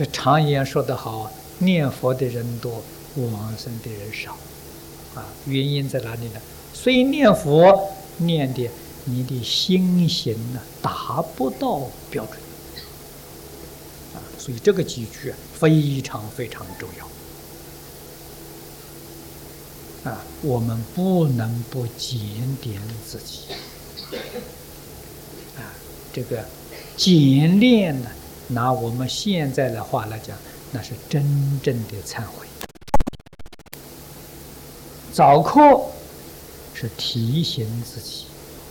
这常言说得好，念佛的人多，往生的人少。原因在哪里呢？虽念佛，念的你的心行呢达不到标准。所以这个几句非常非常重要。我们不能不检点自己。这个检练呢，拿我们现在的话来讲，那是真正的忏悔。早课是提醒自己，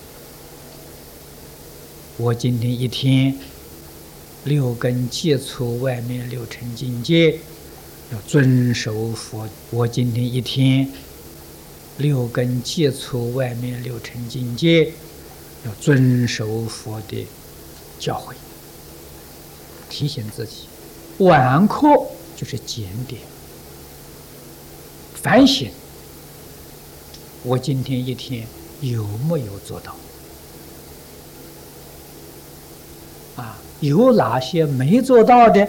我今天一天六根接触外面六尘境界，要遵守佛。我今天一天六根接触外面六尘境界，要遵守佛的教诲，提醒自己。晚课就是检点、反省，我今天一天有没有做到？有哪些没做到的？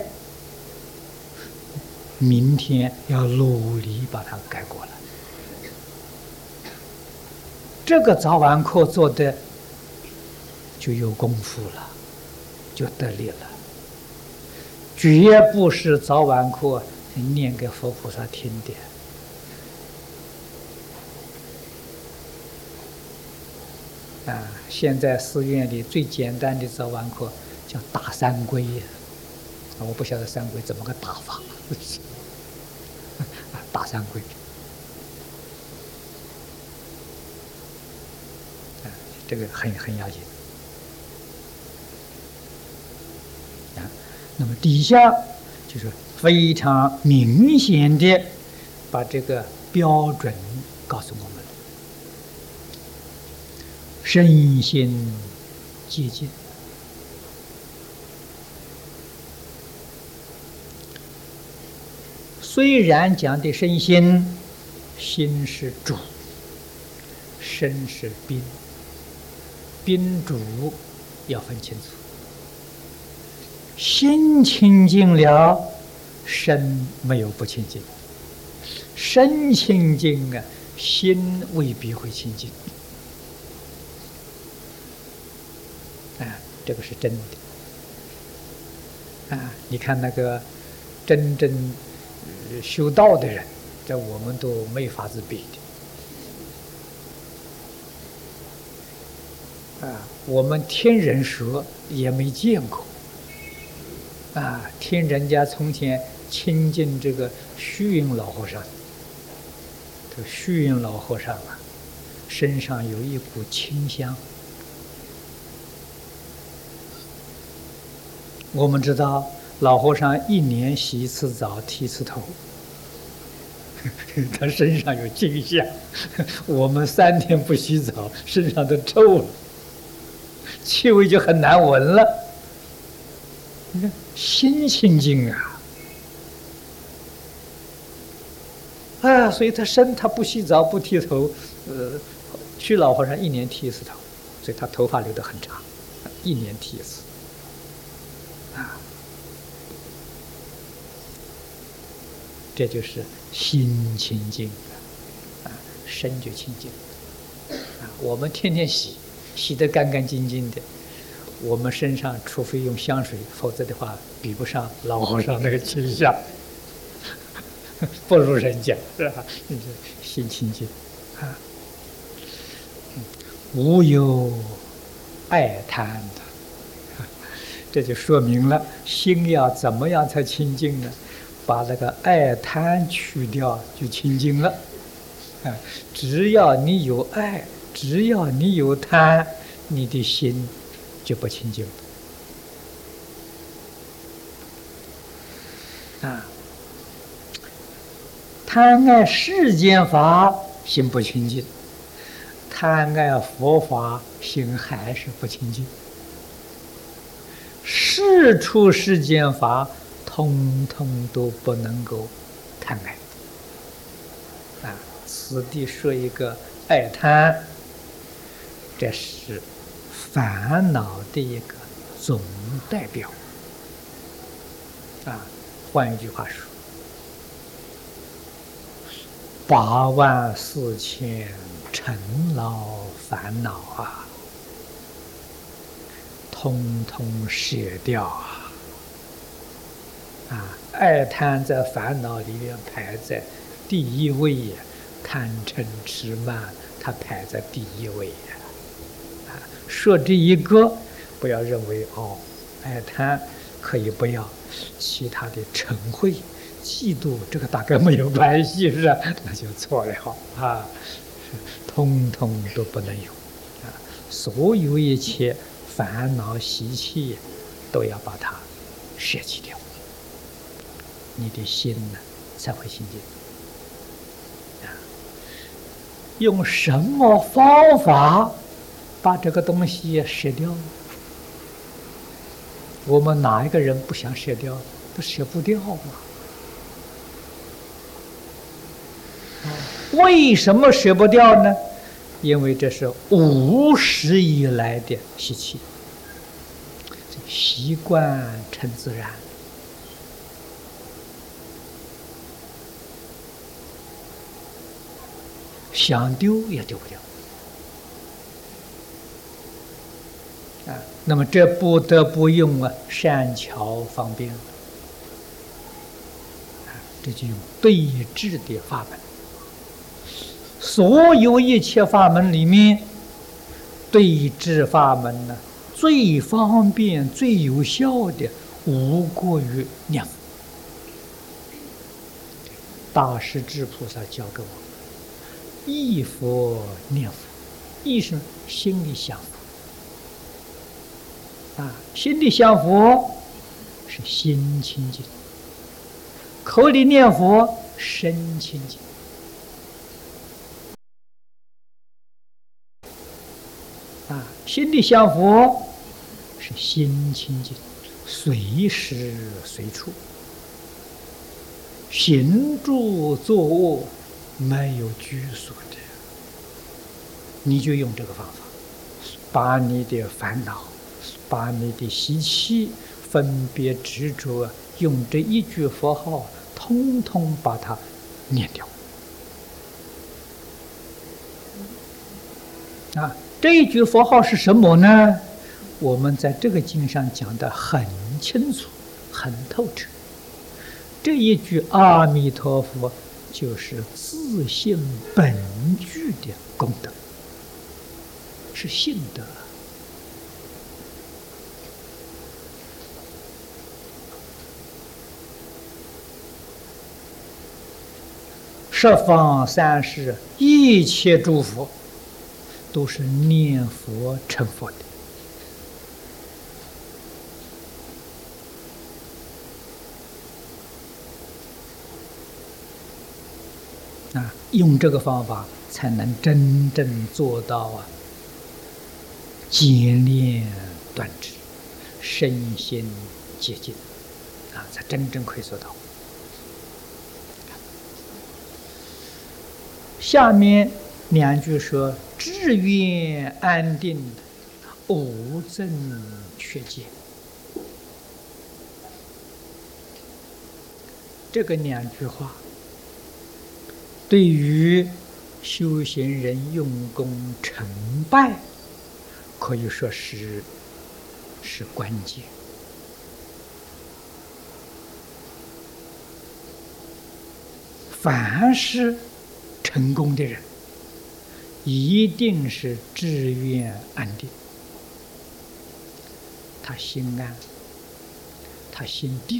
明天要努力把它改过来。这个早晚课做的就有功夫了，就得力了。绝不是早晚课念给佛菩萨听的。现在寺院里最简单的早晚课叫打三皈呀，我不晓得三皈怎么个打法。打三皈，这个很要紧。那么底下就是非常明显的把这个标准告诉我们：身心接近。虽然讲的身心，心是主，身是宾，宾主要分清楚。心清净了，身没有不清净；身清净啊，心未必会清净。这个是真的。你看那个真正修道的人，这我们都没法子比的。我们听人说也没见过。听人家从前亲近这个虚云老和尚，这个虚云老和尚身上有一股清香。我们知道老和尚1年洗一次澡，剃一次头，他身上有清香。我们3天不洗澡，身上都臭了，气味就很难闻了。你看心清净所以他不洗澡不剃头。虚老和尚1年剃一次头，所以他头发留得很长，1年剃一次。这就是心清净身就清净。我们天天洗得干干净净的，我们身上除非用香水，否则的话比不上老和尚那个清香，不如人家，是吧？心清净无有爱贪的。这就说明了心要怎么样才清净呢？把那个爱贪去掉就清净了。只要你有爱，只要你有贪，你的心就不清净了。贪爱世间法，心不清净；贪爱佛法，心还是不清净。世出世间法，通通都不能够贪爱。此地说一个爱贪，这是烦恼的一个总代表。 换一句话说，84000尘劳烦恼啊，通通舍掉啊！啊，爱贪在烦恼里面排在第一位呀，贪嗔痴慢，它排在第一位呀。啊，说这一个，不要认为哦，爱贪可以不要，其他的嗔恚、嫉妒，这个大概没有关系，是吧？那就错了啊，通通都不能有啊！所有一切烦恼习气，都要把它舍弃掉，你的心呢才会清净。啊，用什么方法把这个东西舍掉？我们哪一个人不想舍掉？都舍不掉嘛。为什么舍不掉呢？因为这是无始以来的习气，习惯成自然。想丢也丢不掉啊！那么这不得不用善巧方便这就用对治的法门。所有一切法门里面，对治法门呢，最方便、最有效的，无过于念佛。大势至菩萨教给我，忆佛念佛，忆是心里想佛啊，心里想佛是心清净，口里念佛身清净。啊，心里想佛是心清净，随时随处，行住坐卧没有拘束的。你就用这个方法，把你的烦恼，把你的习气、分别执着，用这一句佛号，通通把它念掉。啊，这一句佛号是什么呢？我们在这个经上讲得很清楚、很透彻。这一句阿弥陀佛就是自性本具的功德，是性德。十方三世一切诸佛都是念佛成佛的啊！用这个方法才能真正做到坚炼断执，身心洁净啊，才真正可以做到。下面两句说：志愿安定，无增缺减。这个两句话，对于修行人用功成败，可以说是关键。凡是成功的人，一定是志愿安定，他心安，他心定，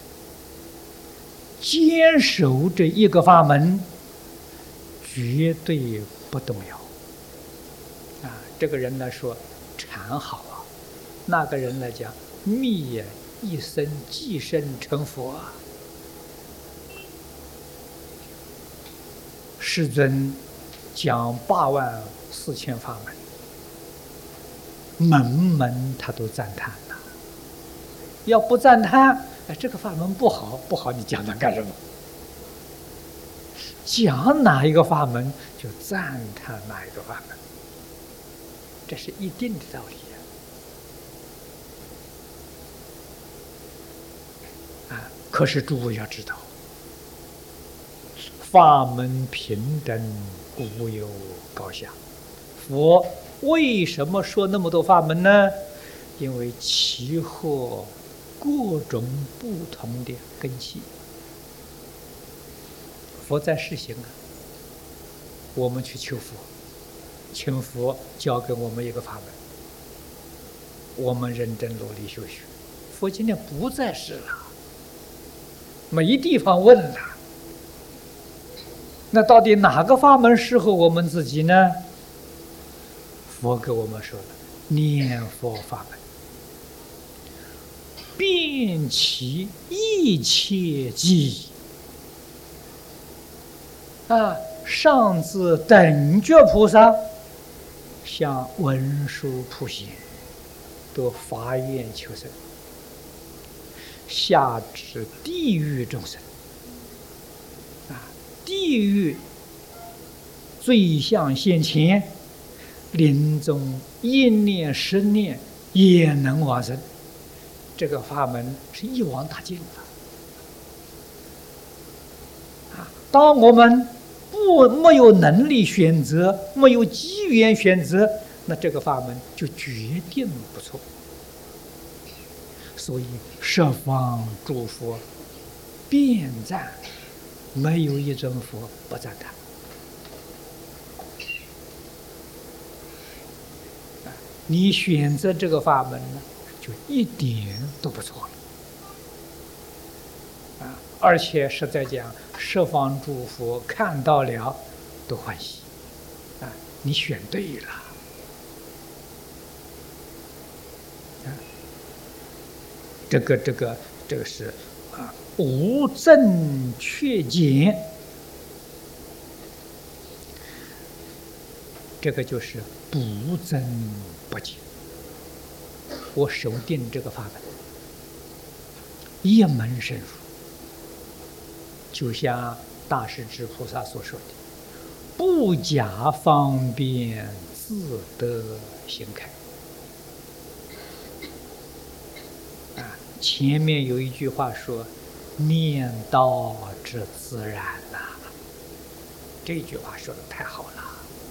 坚守这一个法门，绝对不动摇。啊，这个人来说禅好啊，那个人来讲密呀，一生即生成佛啊。世尊讲84000法门，门门他都赞叹呐。要不赞叹，这个法门不好，你讲它干什么？讲哪一个法门，就赞叹哪一个法门，这是一定的道理啊！可可是诸位要知道，法门平等，故有高下。佛为什么说那么多法门呢？因为契合各种不同的根器。佛在实行啊，我们去求佛，请佛教给我们一个法门，我们认真努力修学。佛今天不在世了，没地方问了。那到底哪个法门适合我们自己呢？佛给我们说了，念佛法门，遍其一切机啊！上至等觉菩萨，向文殊普贤，都发愿求生；下至地狱众生，地狱罪相现前，临终一念十念也能往生。这个法门是一网打尽的。当我们没有能力选择，没有机缘选择，那这个法门就决定不错。所以十方诸佛遍赞，没有一尊佛不赞叹。你选择这个法门呢，就一点都不错了。而且实在讲，十方诸佛看到了都欢喜。你选对了。这个是无正确见，这个就是不增不减。我守定这个法门，一门深入，就像大势至菩萨所说的：“不假方便，自得行开。”前面有一句话说：“念道之自然呐。”这句话说的太好了。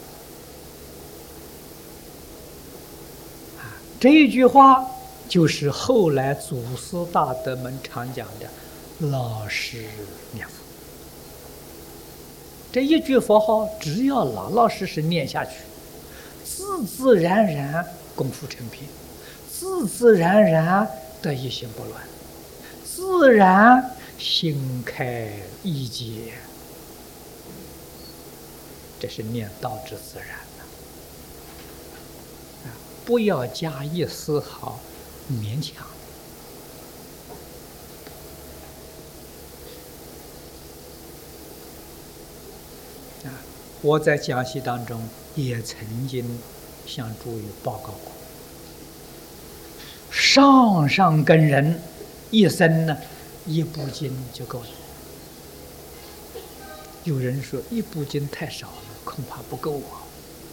这句话就是后来祖师大德们常讲的“老实念佛”。这一句佛号，只要老老实实念下去，自自然然功夫成片，自自然然得一心不乱，自然心开意解。这是念道之自然。不要加以丝毫勉强。我在讲习当中也曾经向诸位报告过，上根人一生呢一部经就够了。有人说一部经太少了，恐怕不够啊。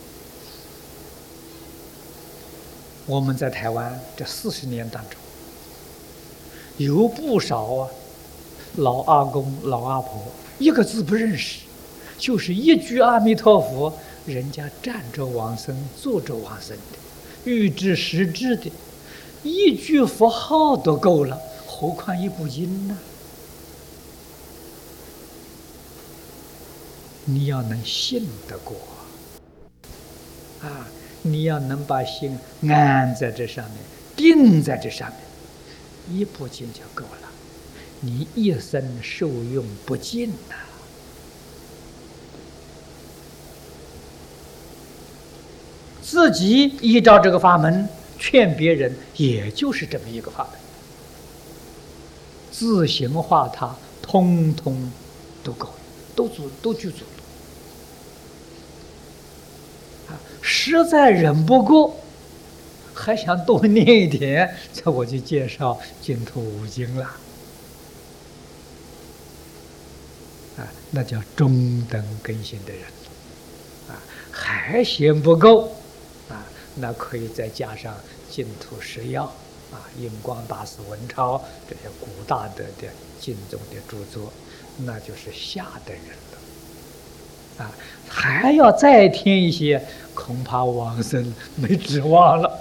我们在台湾这40年当中，有不少老阿公、老阿婆一个字不认识，就是一句阿弥陀佛，人家站着往生、坐着往生的，欲知实知的，一句佛号都够了，何况一部经呢？你要能信得过你要能把心安在这上面，定在这上面，一部经就够了，你一生受用不尽呐。自己依照这个法门劝别人，也就是这么一个法门，自行化他，通通都够了，都具足了。实在忍不过，还想多念一点，这我就介绍净土五经了。那叫中等根性的人，还嫌不够，那可以再加上净土十要， 印光大师、文超这些古大德的经中的著作，那就是下等人了。还要再添一些，恐怕往生没指望了。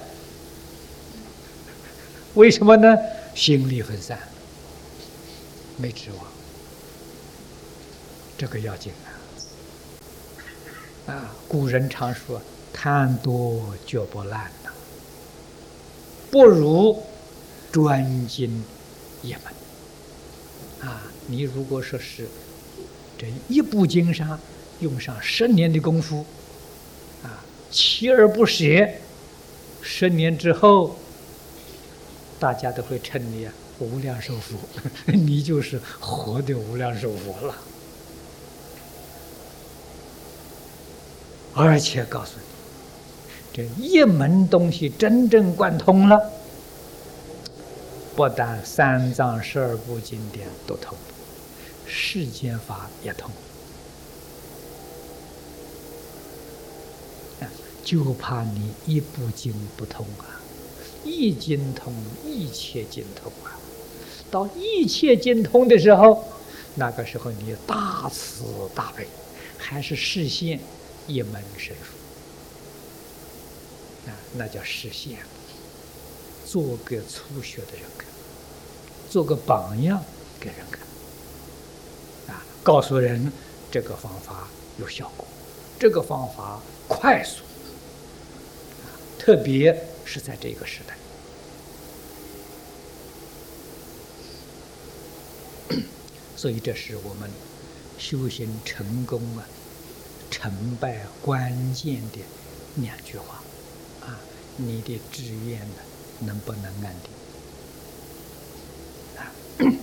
为什么呢？心力分散，没指望。这个要紧古人常说：“贪多嚼不烂呐，不如专精一门。”你如果说是这一部经上用上10年的功夫，锲而不舍，10年之后，大家都会称你无量寿佛，你就是活的无量寿佛了。而且告诉你，这一门东西真正贯通了，不但3藏12部经典都通，世间法也通。就怕你一部经不通一经通，一切经通到一切经通的时候，那个时候你大慈大悲，还是实现一门深入，那叫实现，做个初学的人看，做个榜样给人看，告诉人这个方法有效果，这个方法快速，特别是在这个时代。所以这是我们修行成功成败关键的2句话你的志愿能不能安定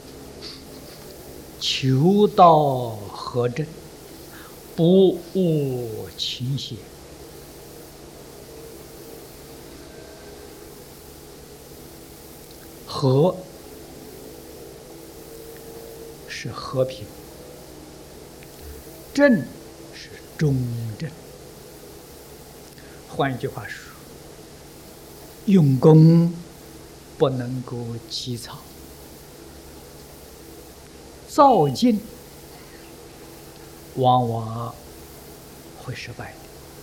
求道和正，不误勤邪。和是和平，正是中正。换一句话说，用功不能够急躁，躁进往往会失败的，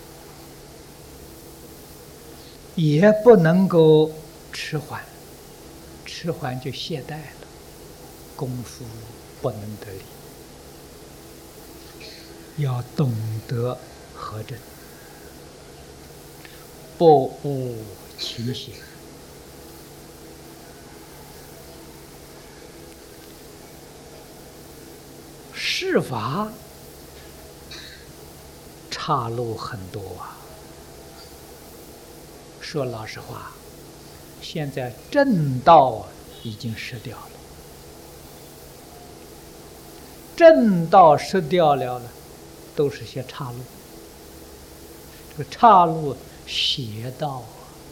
也不能够迟缓，迟缓就懈怠了，功夫不能得力。要懂得和正，不误勤邪。世法岔路很多说老实话，现在正道已经失掉了，正道失掉了都是些岔路，这个岔路邪道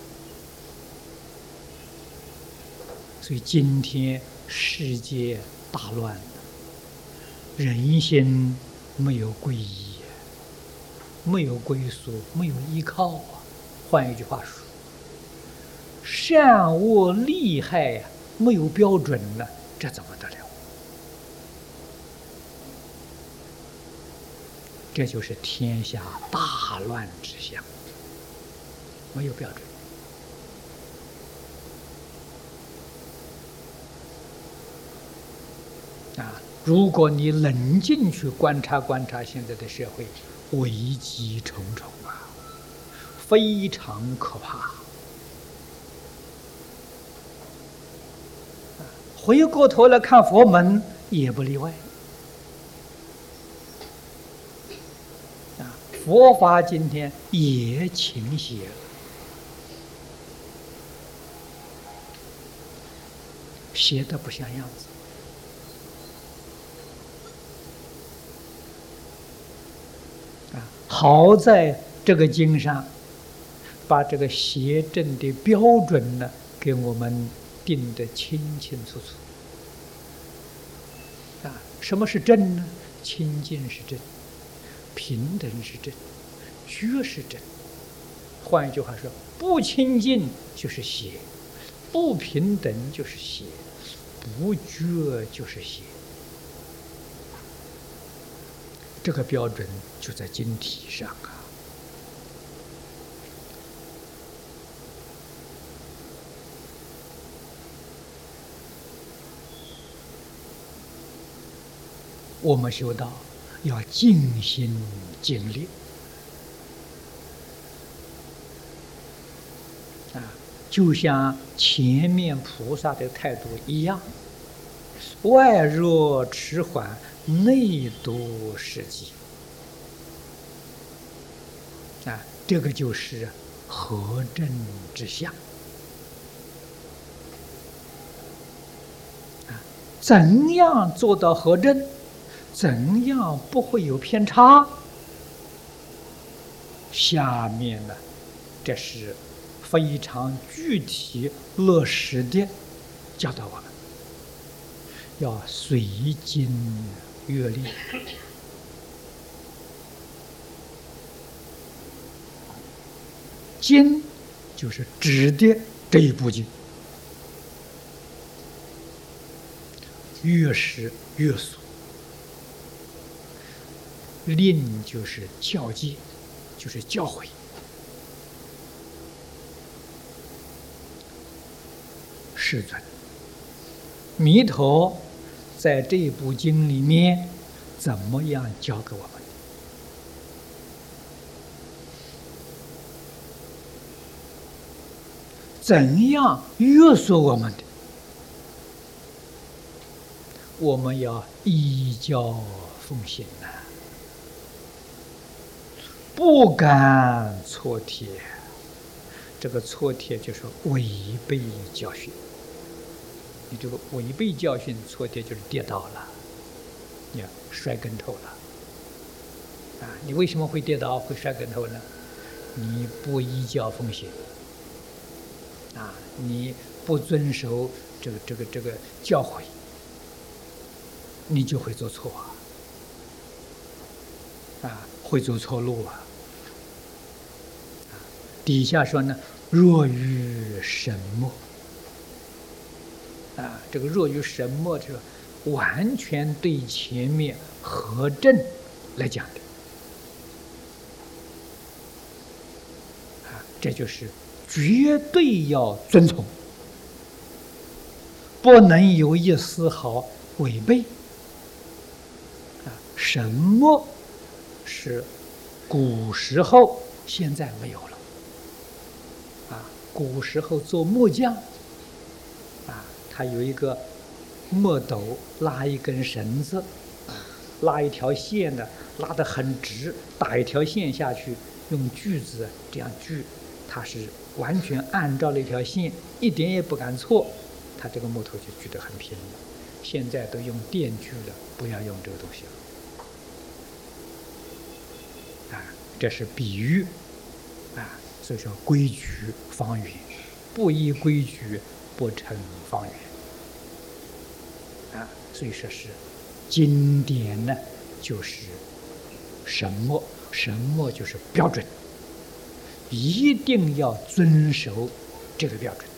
所以今天世界大乱，人心没有皈依，没有归属，没有依靠换一句话说，善恶利害没有标准了，这怎么得了？这就是天下大乱之象，没有标准。如果你冷静去观察观察现在的社会，危机重重非常可怕。回过头来看佛门也不例外。佛法今天也倾斜了，邪得不像样子。好在这个经上把这个邪正的标准呢给我们定得清清楚楚。什么是正呢？清净是正，平等是正，觉是正。换一句话说，不清净就是邪， 不平等就是邪，不觉就是邪。这个标准就在经体上啊。我们修道要尽心尽力啊，就像前面菩萨的态度一样，外若迟缓，内多时急啊，这个就是合正之相啊。怎样做到合正？怎样不会有偏差？下面呢，这是非常具体落实的教导我们，要随经阅历。经就是指的这一部经，越是越俗。令就是教诫，就是教诲。世尊，弥陀在这部经里面怎么样教给我们？怎样约束我们的？我们要依教奉行呐，不敢错贴。这个错贴就是违背教训。你这个违背教训错贴就是跌倒了，你摔跟头了啊！你为什么会跌倒会摔跟头呢？你不依教奉行啊！你不遵守这个教诲，你就会做错啊，会走错路啊！底下说呢，若于神默啊，这个若于神默，这个完全对前面合正来讲的啊，这就是绝对要遵从，不能有一丝毫违背啊。神默是古时候，现在没有了。古时候做木匠，他有一个墨斗，拉一根绳子，拉一条线呢，拉得很直，打一条线下去，用锯子这样锯，它是完全按照那条线，一点也不敢错，它这个木头就锯得很平了。现在都用电锯了，不要用这个东西了。这是比喻所以说规矩方圆，不依规矩不成方圆所以说是经典呢，就是神默，神默就是标准，一定要遵守这个标准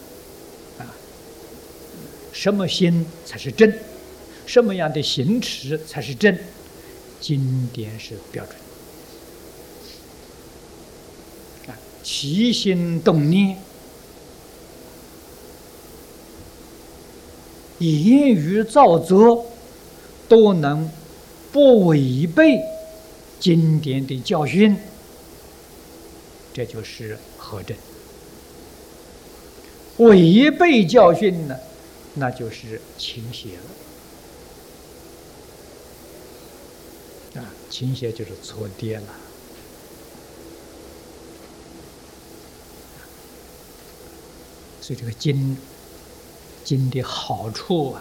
什么心才是真，什么样的行持才是真，经典是标准起心动念，言语造作，都能不违背经典的教训，这就是合正。违背教训呢，那就是倾斜了倾斜就是错跌了。所以这个经的好处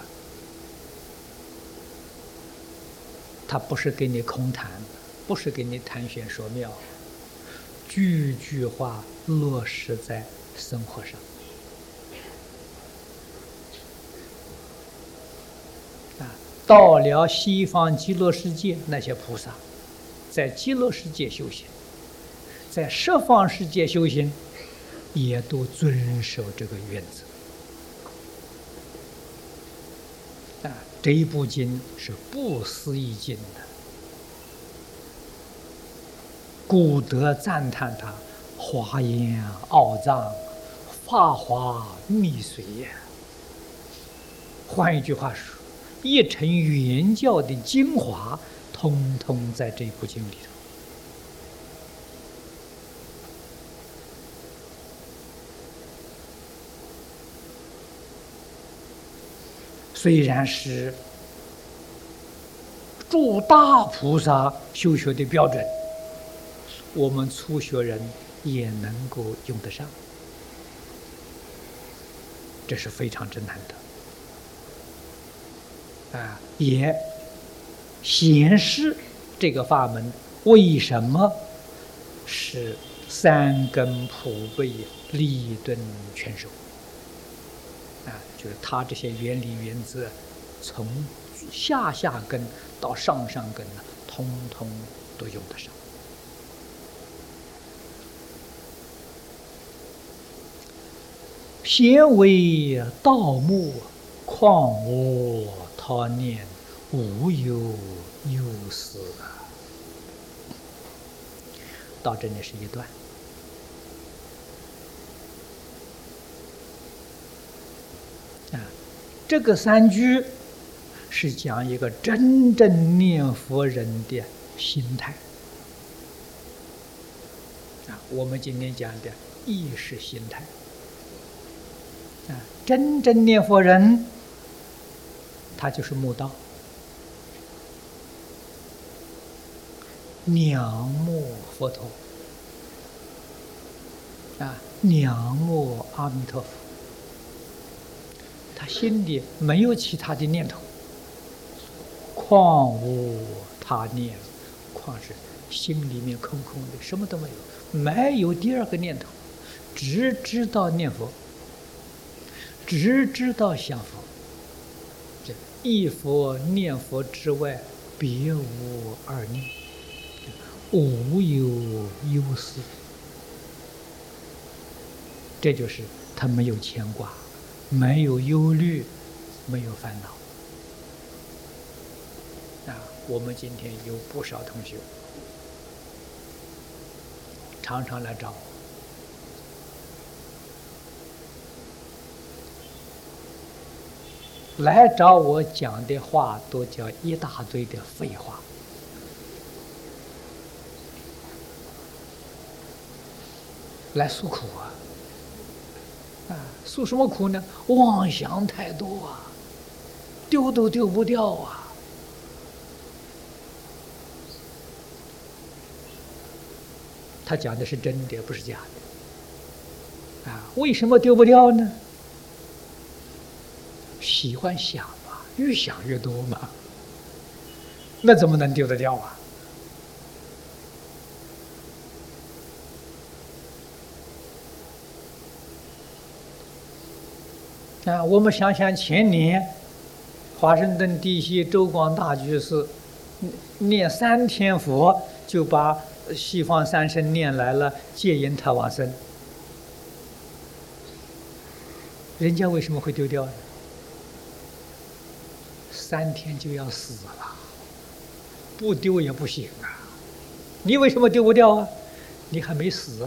它不是给你空谈，不是给你谈玄说妙，句句话落实在生活上到了西方极乐世界，那些菩萨在极乐世界修行，在十方世界修行，也都遵守这个原则这一部经是不思议经的，古德赞叹它华严奥藏，法华密髓呀。换一句话说，一乘原教的精华，通通在这部经里头。虽然是诸大菩萨修学的标准，我们初学人也能够用得上，这是非常之难得啊！也显示这个法门为什么是三根普被、利钝全收啊？就是它这些原理原则，从下根到上根呢，通通都用得上。先为盗墓，况我他念，无有忧思。到这里是一段。这个三句是讲一个真正念佛人的心态我们今天讲的意识心态真正念佛人，他就是慕道，仰慕佛陀仰慕阿弥陀佛。他心里没有其他的念头，况无他念，况是心里面空空的，什么都没有，没有第二个念头，只知道念佛，只知道想佛，这忆佛念佛之外，别无二念，无有忧思，这就是他没有牵挂，没有忧虑，没有烦恼我们今天有不少同学常常来找我，来找我讲的话都叫一大堆的废话，来诉苦诉什么苦呢？妄想太多丢都丢不掉他讲的是真的，不是假的为什么丢不掉呢？喜欢想越想越多嘛，那怎么能丢得掉我们想想前年华盛顿地区周广大居士念3天佛，就把西方三圣念来了，戒引他往生，人家为什么会丢掉呢？3天就要死了，不丢也不行你为什么丢不掉你还没死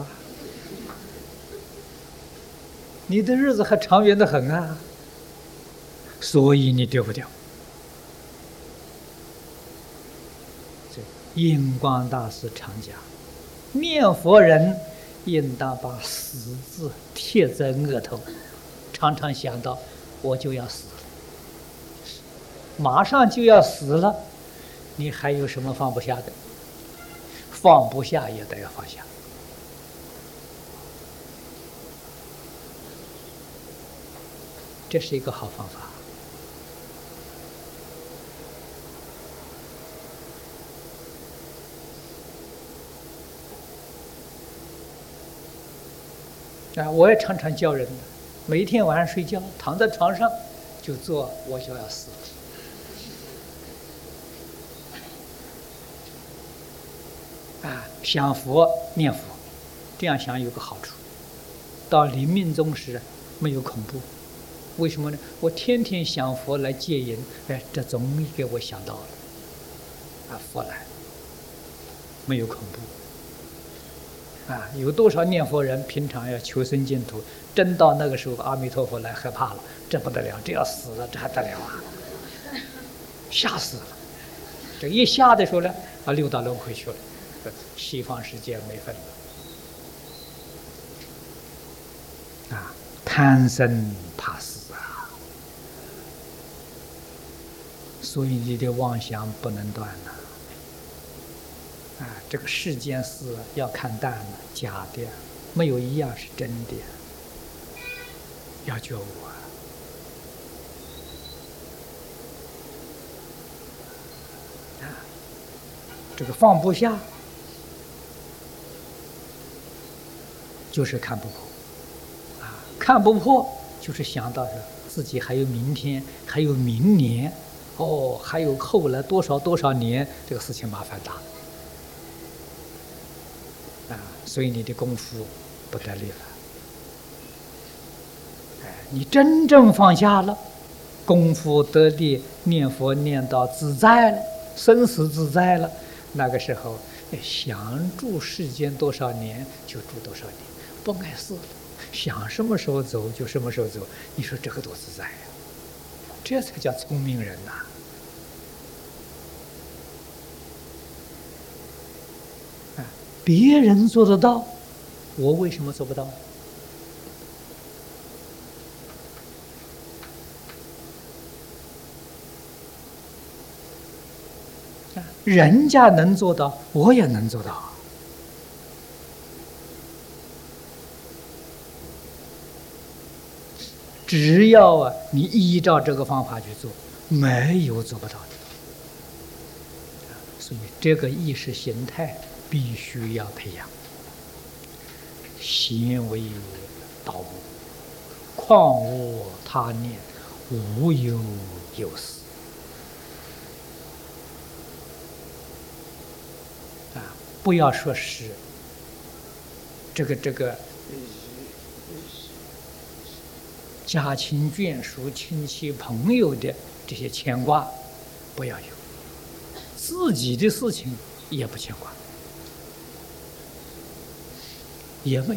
你的日子还长远的很所以你丢不掉。印光大师常讲，念佛人应当把死字贴在额头，常常想到我就要死了，马上就要死了，你还有什么放不下的？放不下也得要放下。这是一个好方法我也常常教人，每一天晚上睡觉，躺在床上就做我就要死了想佛念佛，这样想有个好处，到临命终时没有恐怖为什么呢？我天天想佛来戒淫，哎，这总给我想到了，啊，佛来，没有恐怖，啊，有多少念佛人平常要求生净土，真到那个时候，阿弥陀佛来害怕了，这不得了，这要死了，这还得了啊？吓死了！这一吓的时候呢，啊，六道轮回去了，西方世界没份了，啊，贪生怕死啊，所以你的妄想不能断呐。啊，这个世间事要看淡了，假的，没有一样是真的，要觉悟啊！啊，这个放不下，就是看不破，啊，看不破就是想到自己还有明天，还有明年，哦，还有后来多少多少年，这个事情麻烦大了。啊，所以你的功夫不得力了。哎，你真正放下了，功夫得力，念佛念到自在了，生死自在了，那个时候想住世间多少年就住多少年，不碍事了，想什么时候走就什么时候走。你说这个多自在呀！这才叫聪明人呐！别人做得到，我为什么做不到？人家能做到，我也能做到。只要你依照这个方法去做，没有做不到的。所以这个意识形态必须要培养。先为道物，况无他念，无有有死。不要说是这个家亲眷属、亲戚朋友的这些牵挂，不要有；自己的事情也不牵挂，也没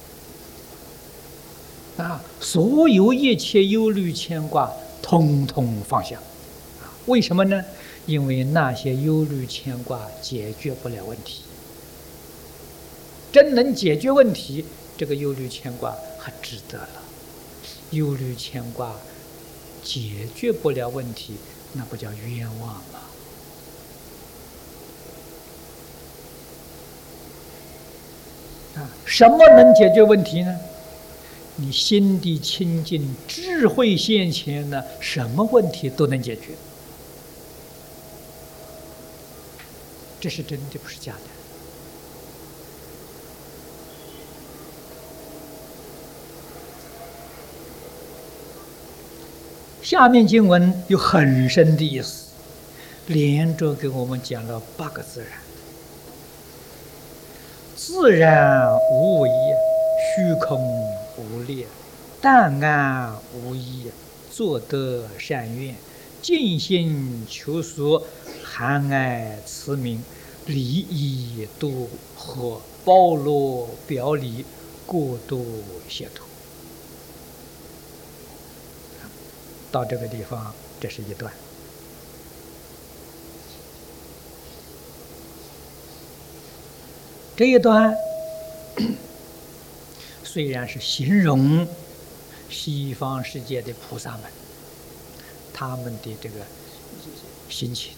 有。所有一切忧虑牵挂，通通放下。为什么呢？因为那些忧虑牵挂解决不了问题。真能解决问题，这个忧虑牵挂还值得了。忧虑牵挂解决不了问题，那不叫冤枉吗？什么能解决问题呢？你心地清净，智慧现前呢，什么问题都能解决。这是真的，不是假的。下面经文有很深的意思，连着给我们讲了8个自然。自然无为，虚空无列，淡安无益，作得善愿，尽心求索，含爱慈悯，利益度和，包罗表里，过度解脱。到这个地方，这是一段。这一段虽然是形容西方世界的菩萨们，他们的这个心情，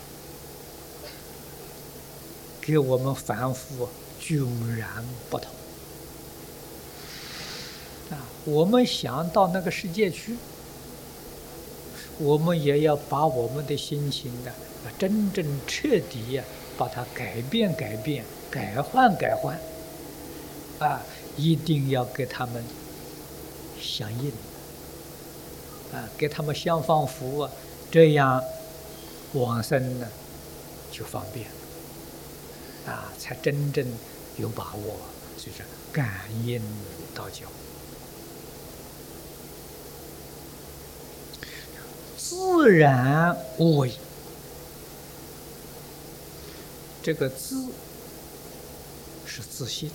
跟我们凡夫迥然不同。我们想到那个世界去，我们也要把我们的心情真正彻底把它改变、改换，一定要给他们相应，给他们相仿佛，这样往生呢就方便，才真正有把握。所以说，感应道交。 自然无为。这个自是自信，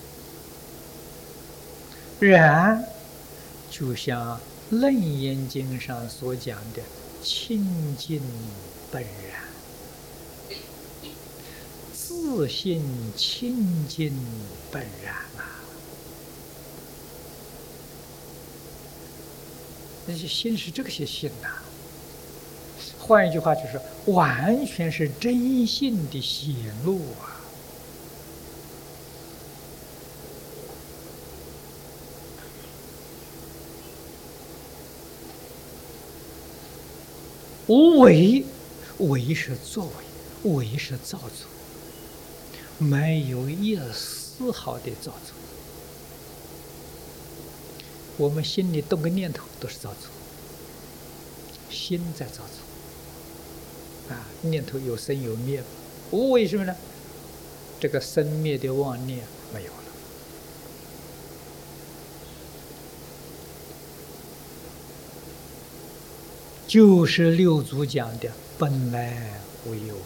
然就像《楞严经》上所讲的清净本然，自信清净本然啊！那些心是这些心呐。换一句话就是，完全是真性的显露啊！无为，为是作为，为是造作，没有一丝毫的造作。我们心里动个念头都是造作，心在造作啊！念头有生有灭，无为什么呢？这个生灭的妄念没有了。就是六祖讲的本来无一物，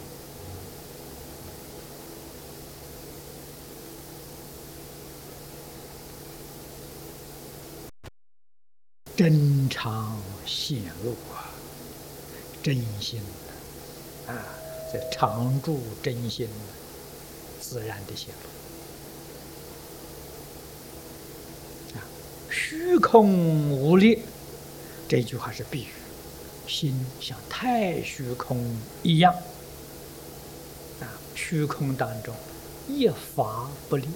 真常显露啊，真心啊，这常住真心，自然的显露啊。虚空无力，这句话是比喻。心像太虚空一样啊，虚空当中一法不立，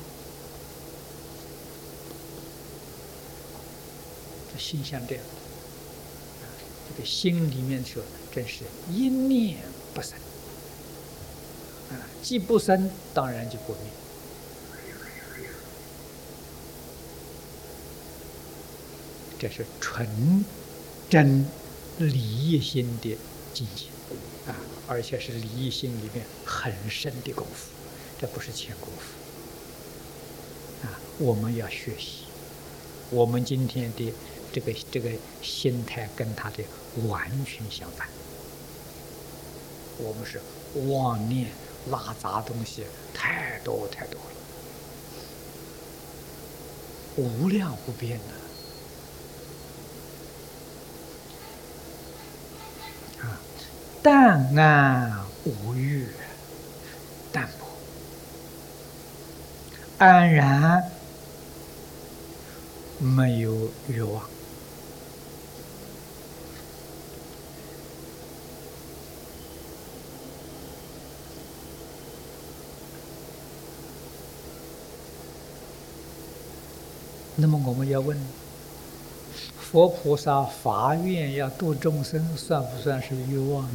这心像这样啊，这个心里面说真是一念不生啊，既不生，当然就不灭。这是纯真理义心的境界啊，而且是理义心里面很深的功夫，这不是浅功夫啊！我们要学习，我们今天的这个心态跟他的完全相反，我们是妄念拉杂东西太多太多了，无量无边的。淡安无欲，淡泊安然，没有欲望。那么我们要问，佛菩萨发愿要度众生，算不算是欲望呢？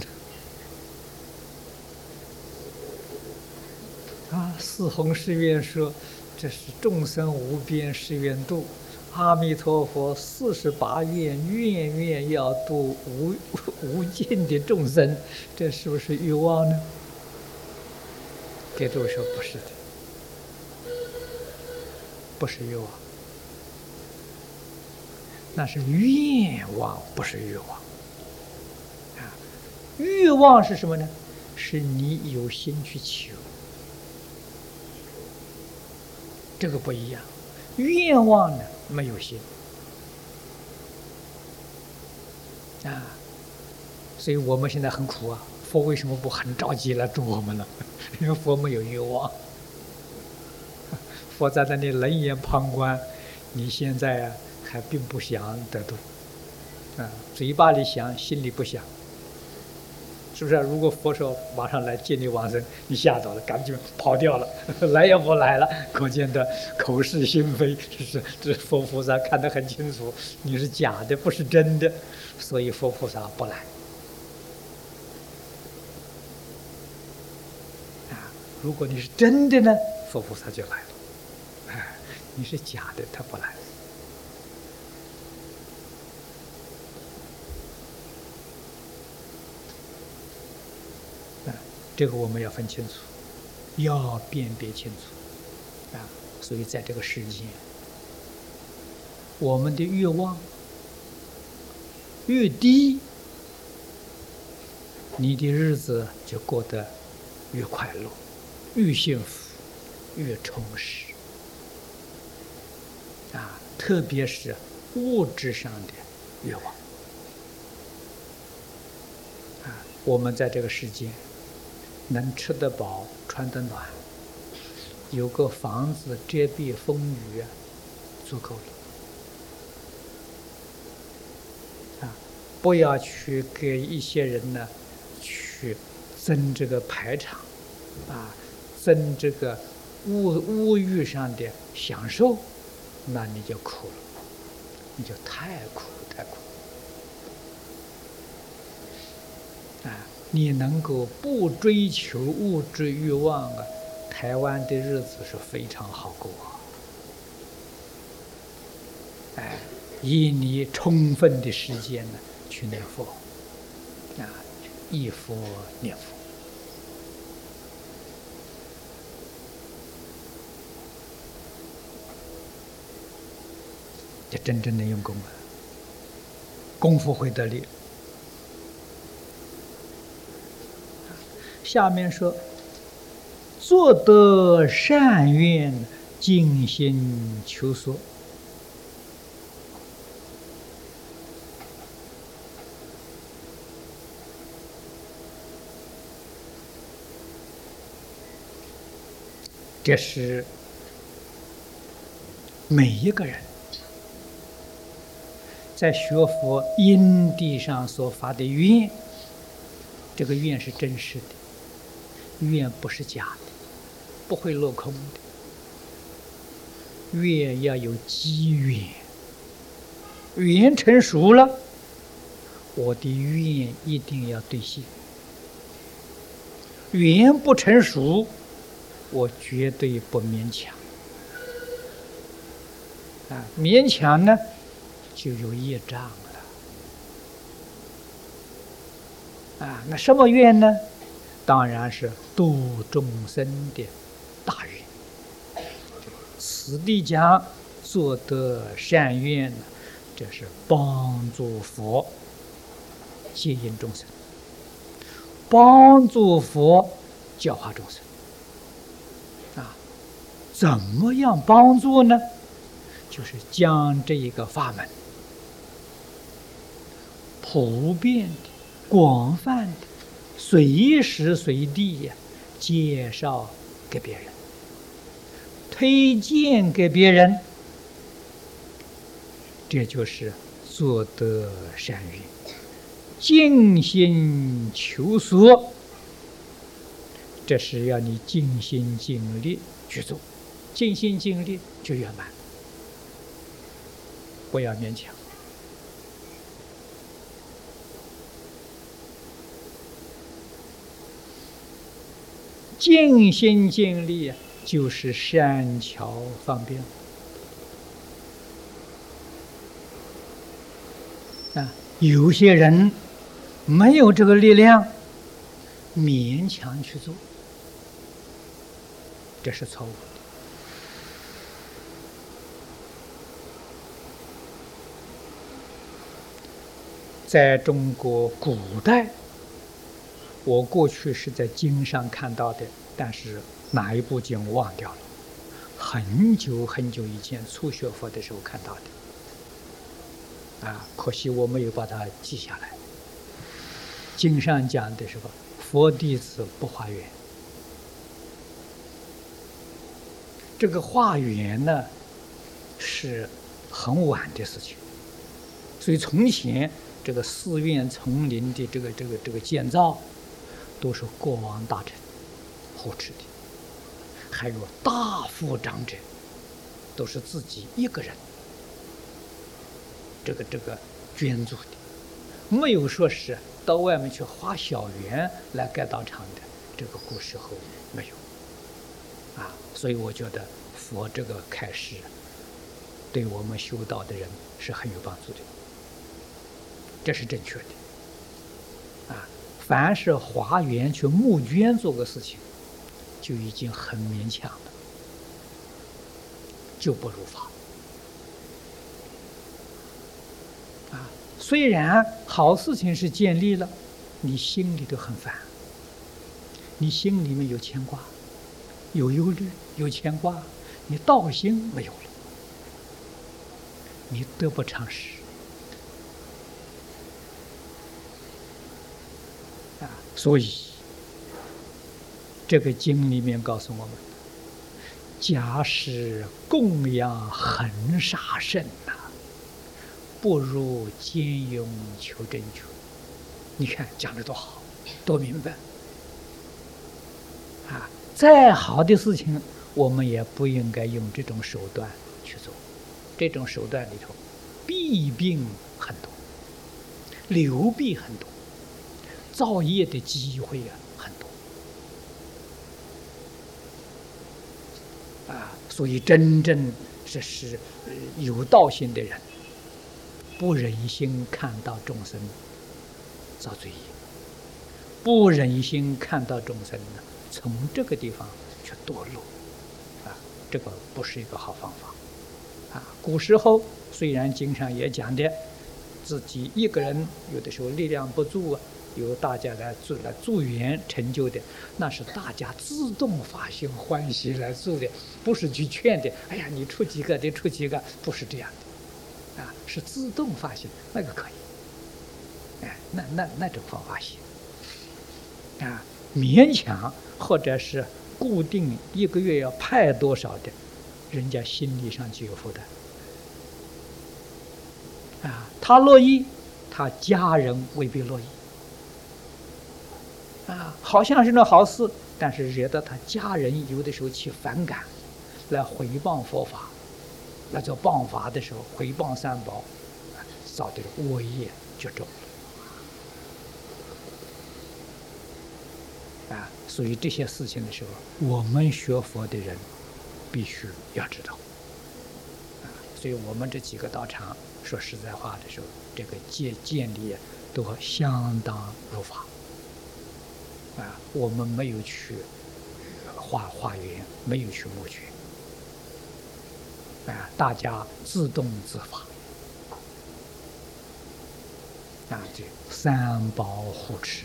四弘誓愿说，这是众生无边誓愿度，阿弥陀佛48愿，愿愿要度无尽的众生，这是不是欲望呢？给诸位说不是的，不是欲望，那是愿望，不是欲望。啊，欲望是什么呢？是你有心去求。这个不一样，愿望呢没有心啊，所以我们现在很苦啊。佛为什么不很着急来度我们呢？因为佛没有愿望，佛在那里冷眼旁观，你现在还并不想得度啊，嘴巴里想，心里不想。是不是？如果佛说马上来接你往生，你吓到了，赶紧跑掉了，来也不来了，可见的口是心非，这佛菩萨看得很清楚，你是假的，不是真的，所以佛菩萨不来。啊，如果你是真的呢，佛菩萨就来了。哎，你是假的，他不来。这个我们要分清楚，要辨别清楚啊！所以在这个世间，我们的欲望越低， 你的日子就过得越快乐、越幸福、越充实。特别是物质上的愿望。我们在这个世界能吃得饱、穿得暖，有个房子遮蔽风雨，足够了。不要去给一些人呢，去争这个排场，争这个物欲上的享受，那你就苦了，你就太苦。你能够不追求物质欲望台湾的日子是非常好过。以你充分的时间呢去念佛，忆佛念佛。这真正的用功功夫会得力。下面说，做得善愿，尽心求索。这是每一个人在学佛因地上所发的愿，这个愿是真实的。愿不是假的，不会落空的。愿要有机缘，缘成熟了，我的愿一定要兑现。缘不成熟，我绝对不勉强。勉强呢，就有业障了。那什么愿呢？当然是度众生的大愿。此地讲做得善愿，这是帮助佛接引众生，帮助佛教化众生。怎么样帮助呢？就是将这一个法门普遍的、广泛的、随时随地介绍给别人，推荐给别人，这就是做得善愿，尽心求索。这是要你尽心尽力去做，尽心尽力就圆满，不要勉强。尽心尽力就是善巧方便。有些人没有这个力量，勉强去做，这是错误的。在中国古代，我过去是在经上看到的，但是哪一部经忘掉了，很久很久以前初学佛的时候看到的。可惜我没有把它记下来。经上讲的是佛弟子不化缘。这个化缘呢，是很晚的事情。所以从前这个寺院丛林的这个建造，都是国王大臣护持的，还有大富长者，都是自己一个人这个捐助的，没有说是到外面去花小缘来盖道场的，这个古时候没有。所以我觉得佛这个开示对我们修道的人是很有帮助的，这是正确的。凡是花园去募捐做个事情，就已经很勉强了，就不如法。虽然好事情是建立了， 你心里头很烦，你心里面有牵挂，有忧虑，有牵挂，你道心没有了，你得不偿失啊！所以这个经里面告诉我们，假使供养恒沙圣呐，不如兼用求真觉。你看讲的多好，多明白啊！再好的事情，我们也不应该用这种手段去做。这种手段里头，弊病很多，流弊很多，造业的机会很多啊！所以真正是有道心的人，不忍心看到众生造罪业，不忍心看到众生呢从这个地方去堕落啊！这个不是一个好方法。古时候虽然经常也讲的，自己一个人有的时候力量不足啊，由大家来助缘成就的，那是大家自动发心欢喜来做的，不是去劝的。哎呀，你出几个，你出几个，不是这样的，是自动发心，那个可以。那种方法行勉强或者是固定一个月要派多少的，人家心理上就有负担他乐意，他家人未必乐意好像是那好事，但是惹得他家人有的时候起反感，来回谤佛法，来做谤法的时候回谤三宝，造的恶业就重了所以这些事情的时候，我们学佛的人必须要知道所以我们这几个道场说实在话的时候，这个建立都相当如法我们没有去化缘，没有去募捐大家自动自发这三宝护持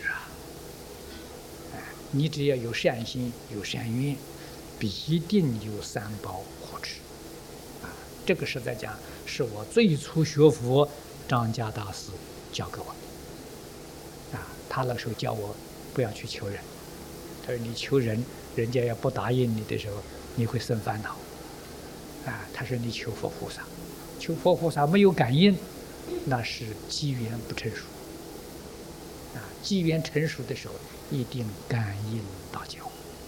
你只要有善心有善愿，必定有三宝护持这个实在讲是我最初学佛张家大师教给我他那时候教我不要去求人，他说你求人，人家要不答应你的时候，你会生烦恼他说你求佛菩萨，求佛菩萨没有感应，那是机缘不成熟机缘成熟的时候一定感应道交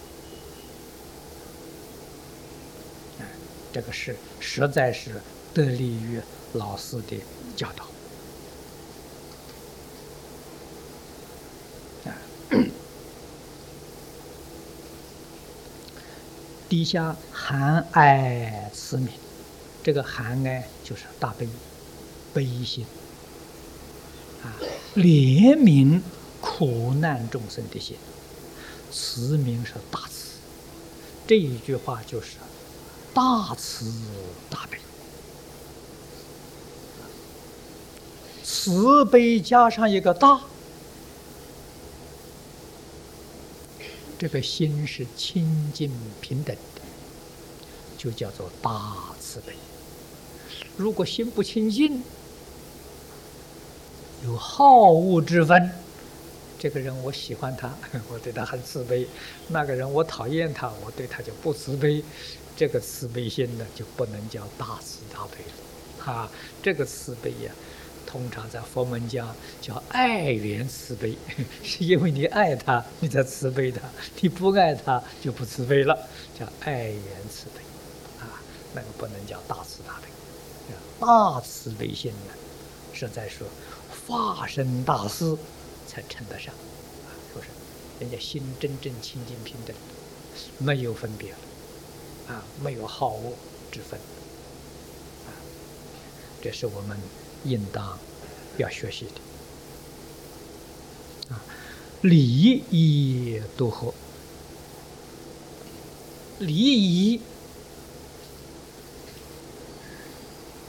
这个是实在是得力于老师的教导底下含爱慈悯，这个含爱就是大悲悲心怜悯苦难众生的心，慈悯是大慈，这一句话就是大慈大悲，慈悲加上一个大，这个心是清净平等的，就叫做大慈悲。如果心不清净，有好恶之分，这个人我喜欢他，我对他很慈悲；那个人我讨厌他，我对他就不慈悲。这个慈悲心呢，就不能叫大慈大悲了这个慈悲呀，通常在佛门讲叫爱缘慈悲，是因为你爱他，你才慈悲他；你不爱他，就不慈悲了，叫爱缘慈悲那个不能叫大慈大悲。大慈悲心呢，实在说化身大师才称得上是不是？人家心真正清净平等，没有分别了没有好恶之分这是我们应当要学习的礼仪都合，礼仪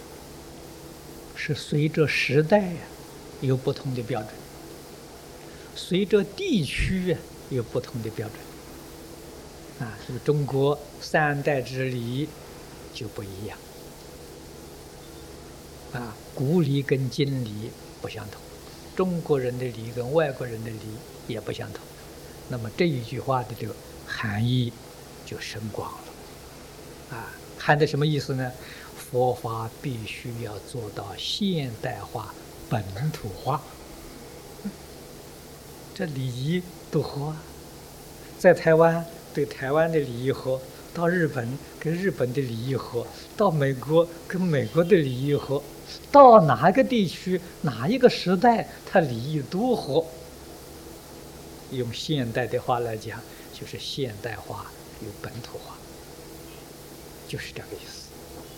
是随着时代有不同的标准。 随着地区有不同的标准。这个中国三代之礼就不一样。古礼跟今礼不相同，中国人的礼跟外国人的礼也不相同。那么这一句话的这个含义就深广了。含的什么意思呢？佛法必须要做到现代化、本土化。这礼仪都合，在台湾对台湾的礼仪合，到日本跟日本的礼仪合，到美国跟美国的礼仪合，到哪个地区哪一个时代，它礼仪都合。用现代的话来讲，就是现代化与本土化，就是这个意思。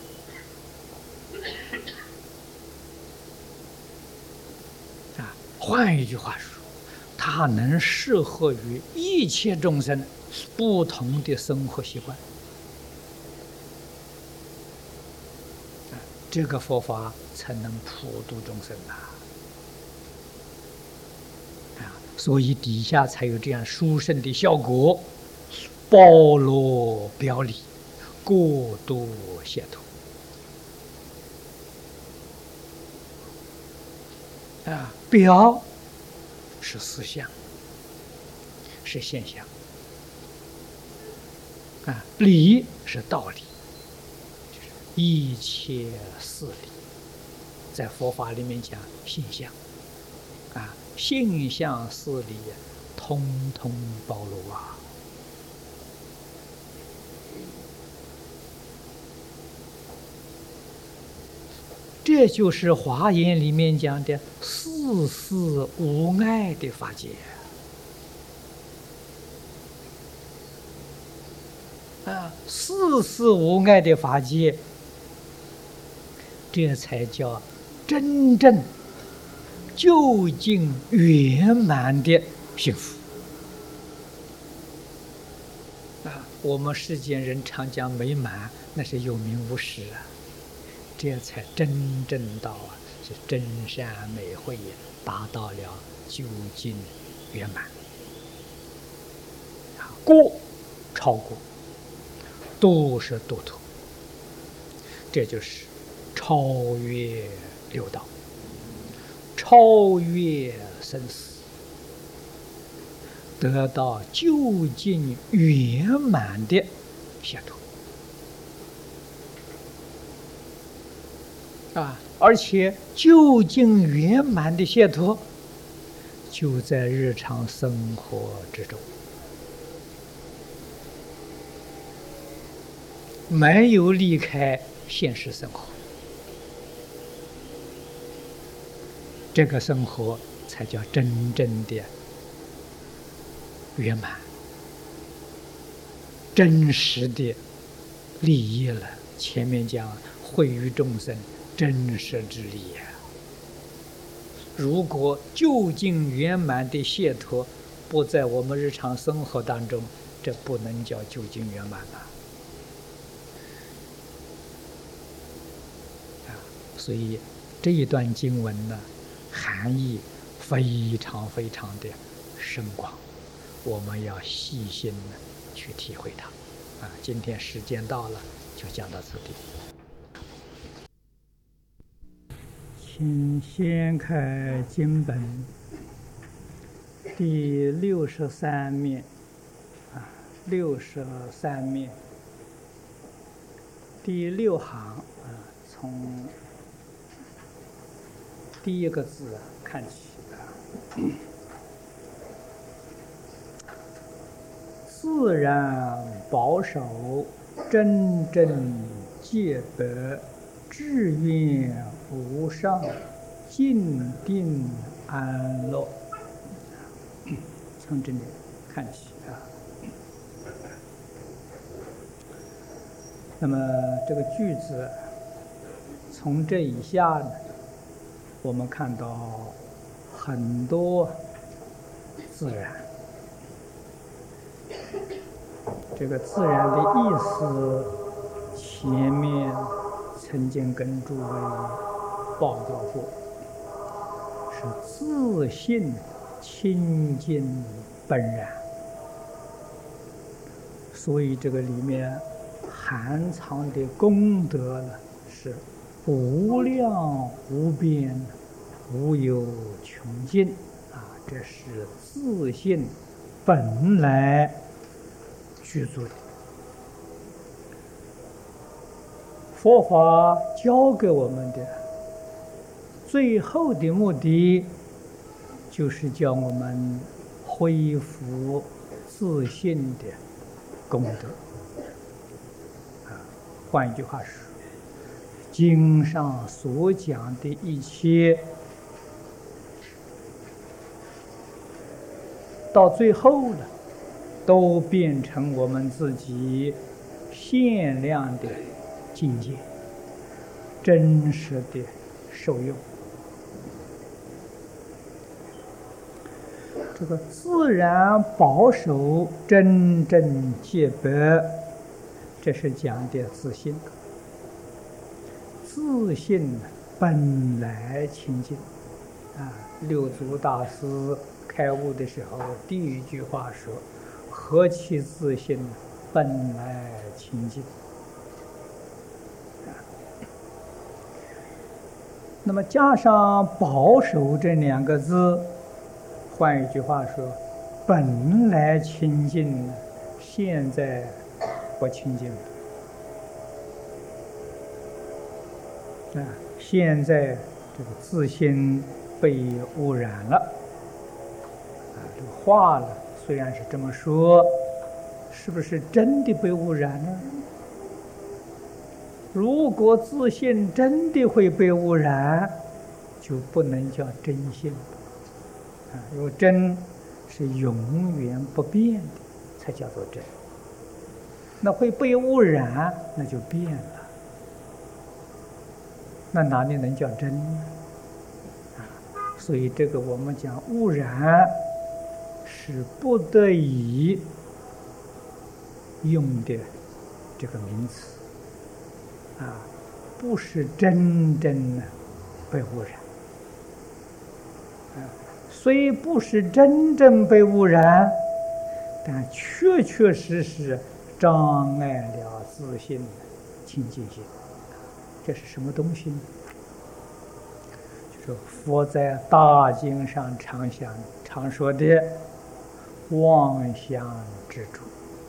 换一句话说，它能适合于一切众生不同的生活习惯。这个佛法才能普度众生所以底下才有这样殊胜的效果，包罗表里，过度解脱。表是思想，是现象，理是道理，就是一切事理，在佛法里面讲现象，现象事理通通包罗这就是华严里面讲的事事无碍的法界事事无碍的法界，这才叫真正究竟圆满的幸福我们世间人常讲美满，那是有名无实这才真正到是真善美慧，达到了究竟圆满。过超过，度是度脱，这就是超越六道，超越生死，得到究竟圆满的解脱而且究竟圆满的解脱就在日常生活之中，没有离开现实生活，这个生活才叫真正的圆满，真实的利益了。前面讲惠于众生，真实之利益如果究竟圆满的解脱不在我们日常生活当中，这不能叫究竟圆满所以这一段经文呢，含义非常非常的深广，我们要细心的去体会它今天时间到了，就讲到此地。请掀开经本第63面63面第6行从第一个字看起自然保守，真正戒得，志愿无上，静定安乐。从这里看起那么这个句子从这以下呢，我们看到很多自然。这个自然的意思，前面曾经跟诸位报告过，是自信清净本然。所以这个里面含藏的功德呢，是无量无边、无有穷尽啊！这是自性本来具足的。佛法教给我们的最后的目的，就是叫我们恢复自信的功德。换一句话说，经上所讲的一切，到最后呢，都变成我们自己限量的境界，真实的受用。这个自然保守，真正洁白，这是讲的自信。自信本来清净啊！六祖大师开悟的时候，第一句话说：“何其自信，本来清净。”那么加上“保守”这两个字，换一句话说，本来清净，现在不清净了。现在这个自心被污染了。这个话呢，虽然是这么说，是不是真的被污染呢？如果自信真的会被污染，就不能叫真性。因为真是永远不变的，才叫做真。那会被污染，那就变了。那哪里能叫真呢？所以这个我们讲污染，是不得已用的这个名词，不是真正的被污染。虽不是真正被污染，但确确实实障碍了自信的清净心。这是什么东西呢？就是佛在大经上常说的妄想执着。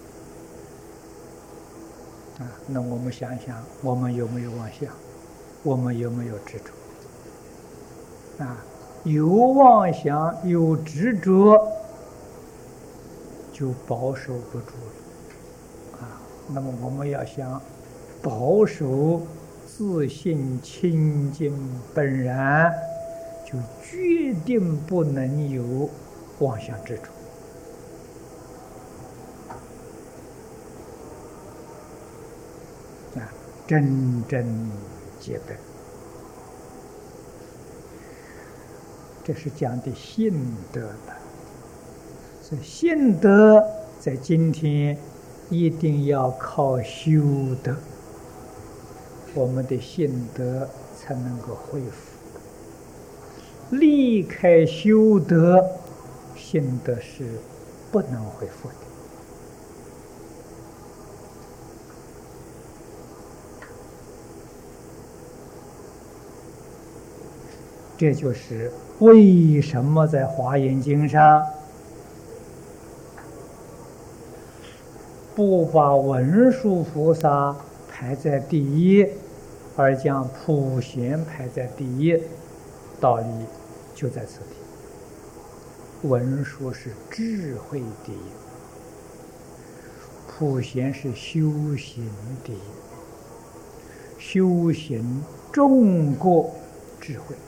那我们想想，我们有没有妄想？我们有没有执着？有妄想，有执着，就保守不住了。那么我们要想保守自信清净本然，就决定不能有妄想执着。真正洁白，这是讲的信德的。所以信德在今天一定要靠修德，我们的信德才能够恢复。离开修德，信德是不能恢复的。这就是为什么在《华严经》上不把文殊菩萨排在第一，而将普贤排在第一，道理就在此地。文殊是智慧第一，普贤是修行第一，修行重过智慧。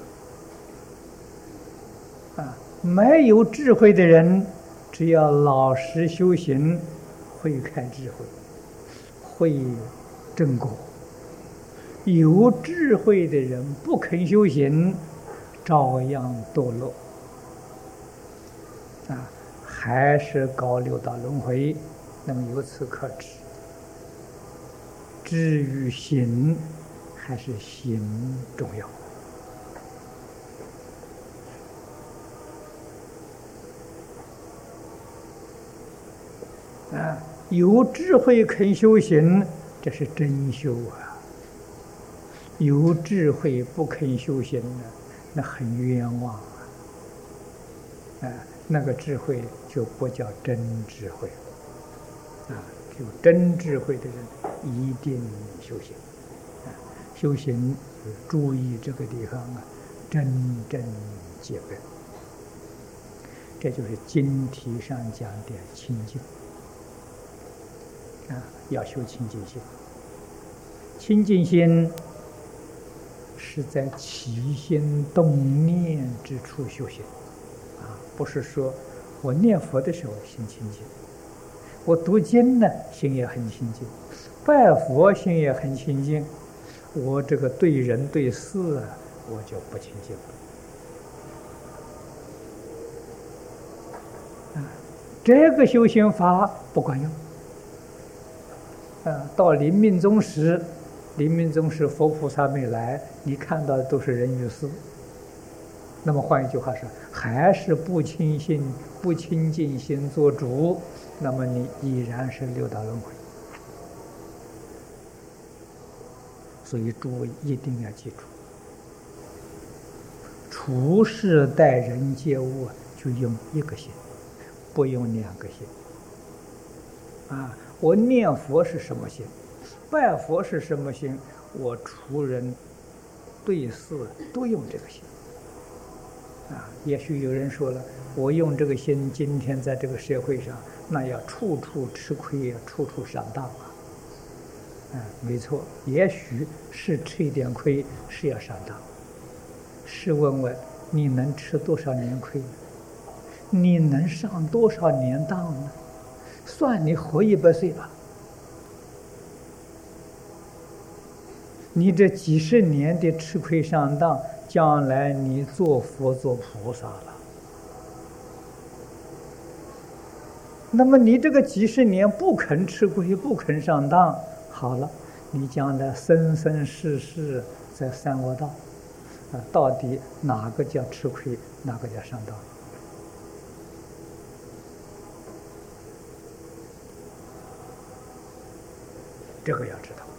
没有智慧的人，只要老实修行，会开智慧，会正果。有智慧的人不肯修行，照样堕落，还是搞六道轮回。那么由此可知，知与行还是行重要。 啊，有智慧肯修行，这是真修啊。有智慧不肯修行呢，那很冤枉啊！那个智慧就不叫真智慧啊。有真智慧的人一定修行啊，修行注意这个地方啊，真正解本。这就是经题上讲的清净啊，要修清净心。清净心是在起心动念之处修行啊，不是说我念佛的时候心清净，我读经呢心也很清净，拜佛心也很清净，我这个对人对事啊，我就不清净了。这个修行法不管用。到临命终时，临命终时佛菩萨没来，你看到的都是人与事。那么换一句话说，还是不清净心做主，那么你依然是六道轮回。所以诸位一定要记住，处事待人接物就用一个心，不用两个心。我念佛是什么心？拜佛是什么心？我处人对事都用这个心。也许有人说了，我用这个心，今天在这个社会上，那要处处吃亏，处处上当啊。没错，也许是吃一点亏，是要上当。试问问，你能吃多少年亏呢？你能上多少年当呢？算你活100岁吧。你这几十年的吃亏上当，将来你做佛做菩萨了。那么你这个几十年不肯吃亏，不肯上当，好了，你将来生生世世在三恶道，到底哪个叫吃亏，哪个叫上当？这个要知道，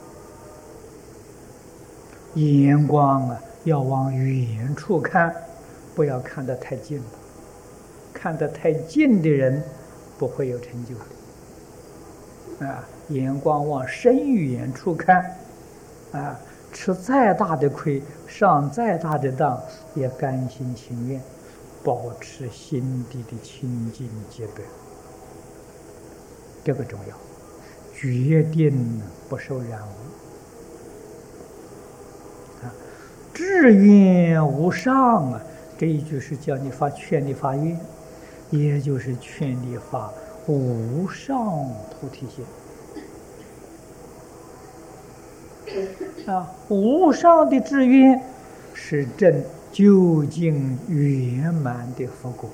眼光要往远处看，不要看得太近了。看得太近的人不会有成就的。眼光往深远处看，吃再大的亏，上再大的当，也甘心情愿，保持心底的清净洁白，这个重要。决定不受染污。志愿无上这一句是叫你劝你发愿，也就是劝你发无上菩提心。无上的志愿是证究竟圆满的佛果。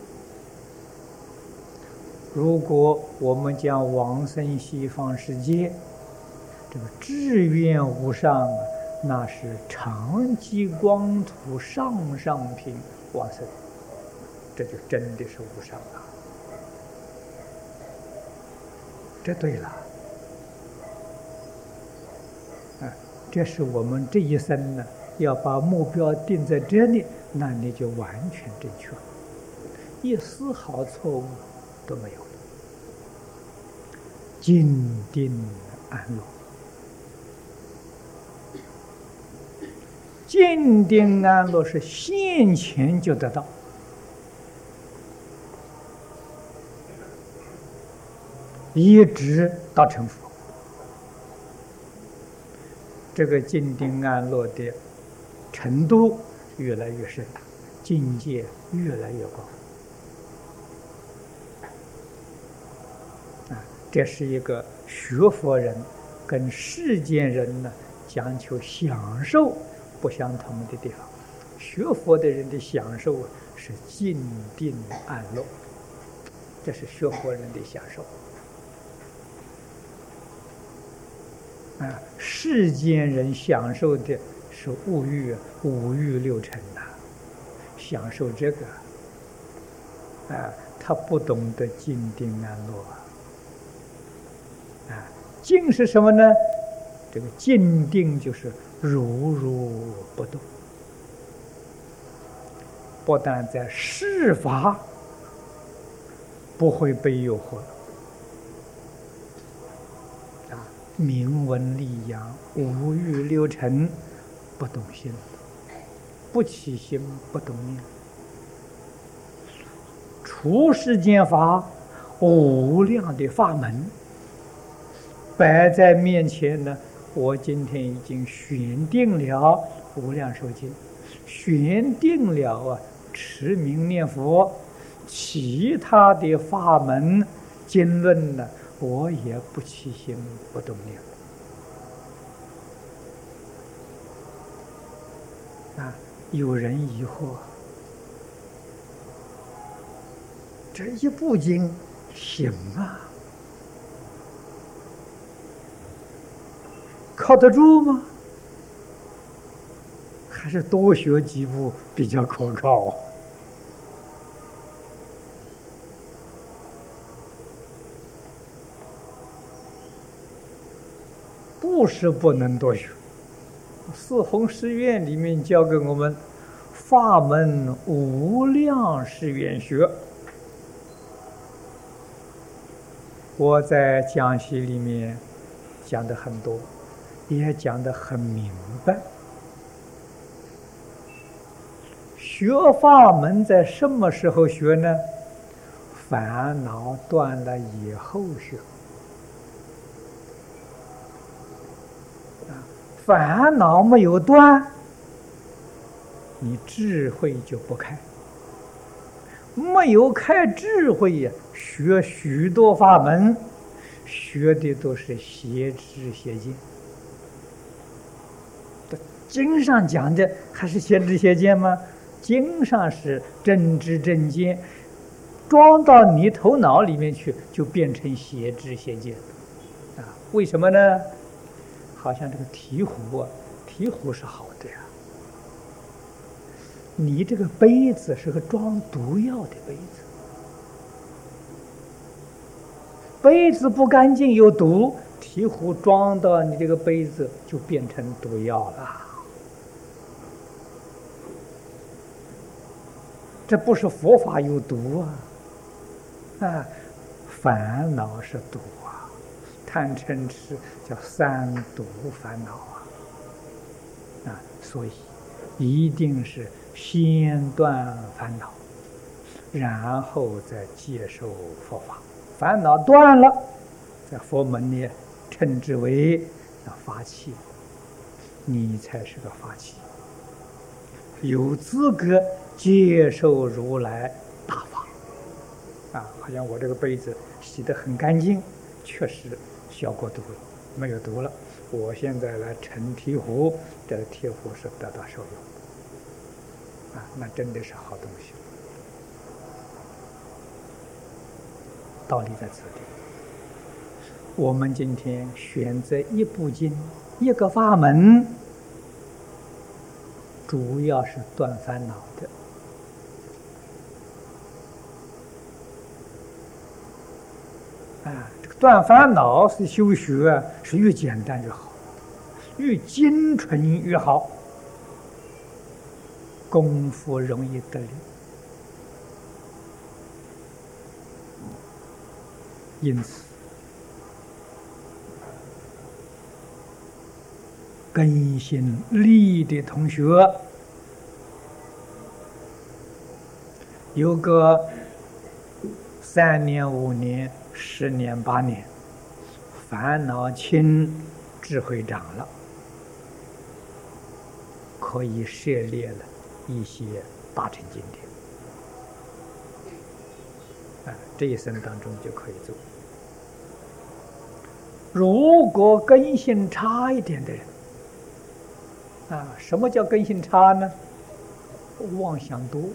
如果我们讲往生西方世界，这个志愿无上那是常寂光土上品往生，这就真的是无上了。这对了，这是我们这一生呢，要把目标定在这里，那你就完全正确了，一丝毫错误都没有了，静定安乐。静定安乐是现前就得到，一直到成佛。这个静定安乐的程度越来越深，境界越来越高。这是一个学佛人跟世间人呢讲求享受不相同的地方。学佛的人的享受是静定安乐，这是学佛人的享受。世间人享受的是五欲六尘享受这个他不懂得静定安乐静是什么呢？这个静定就是如如不动，不但在事法不会被诱惑啊，明文利养，无欲六尘，不动心，不起心，不动念。出世间法，无量的法门摆在面前呢。我今天已经选定了无量寿经，选定了持名念佛，其他的法门经论呢，我也不起心不动念。有人疑惑，这一部经行啊？靠得住吗？还是多学几部比较可靠？不是不能多学。四弘誓愿里面教给我们，法门无量誓愿学。我在讲习里面讲的很多，也讲得很明白。学法门在什么时候学呢？烦恼断了以后学。烦恼没有断，你智慧就不开。没有开智慧呀，学许多法门，学的都是邪知邪见。经上讲的还是邪知邪见吗？经上是真知真见，装到你头脑里面去，就变成邪知邪见。为什么呢？好像这个醍醐醍醐是好的呀。你这个杯子是个装毒药的杯子，杯子不干净有毒，醍醐装到你这个杯子就变成毒药了。这不是佛法有毒啊！烦恼是毒啊，贪嗔痴叫三毒烦恼啊！所以一定是先断烦恼，然后再接受佛法。烦恼断了，在佛门里称之为法器，你才是个法器，有资格接受如来大法好像我这个杯子洗得很干净，确实消过毒了，没有毒了。我现在来盛醍醐，这个醍醐是得到受用那真的是好东西。道理在此地。我们今天选择一部经，一个法门，主要是断烦恼的。这个断烦恼是修学是越简单越好，越精纯越好，功夫容易得力。因此，根性利的同学，有个3年、5年、10年、8年，烦恼轻，智慧长了，可以涉猎了一些大乘经典，这一生当中就可以做。如果根性差一点的人，什么叫根性差呢？妄想多，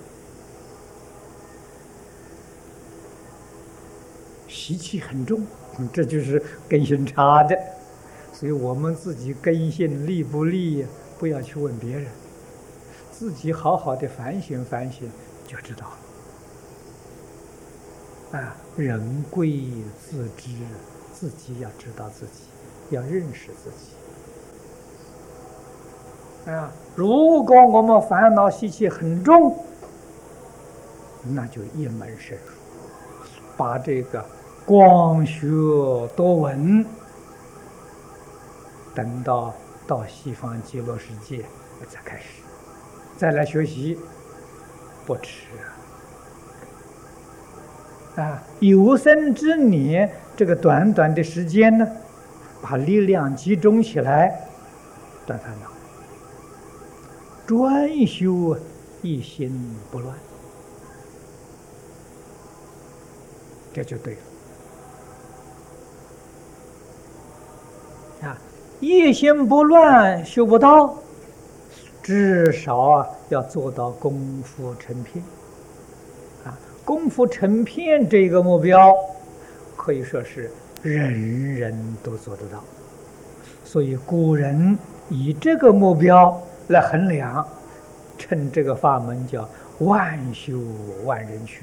习气很重，这就是根性差的。所以我们自己根性利不利，不要去问别人，自己好好的反省反省就知道了。人贵自知，自己要知道自己。 要认识自己啊。如果我们烦恼习气很重，那就一门深入，把这个光学多闻，等到西方极乐世界才开始，再来学习不迟啊！有生之年，这个短短的时间呢，把力量集中起来，断烦恼，专修一心不乱，这就对了啊！一心不乱修不到，至少要做到功夫成片啊！功夫成片这个目标，可以说是人人都做得到。所以古人以这个目标来衡量，称这个法门叫万修万人去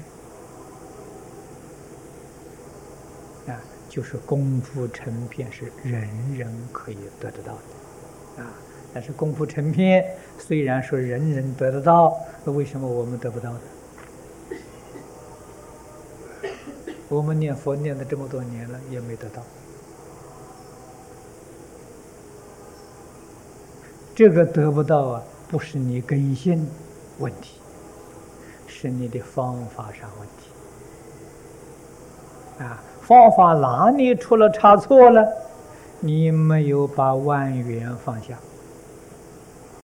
啊！就是功夫成片是人人可以得得到的啊！但是功夫成片虽然说人人得得到，那为什么我们得不到呢？我们念佛念了这么多年了，也没得到。这个得不到不是你根性问题，是你的方法上问题啊！方法哪里出了差错了？你没有把万缘放下。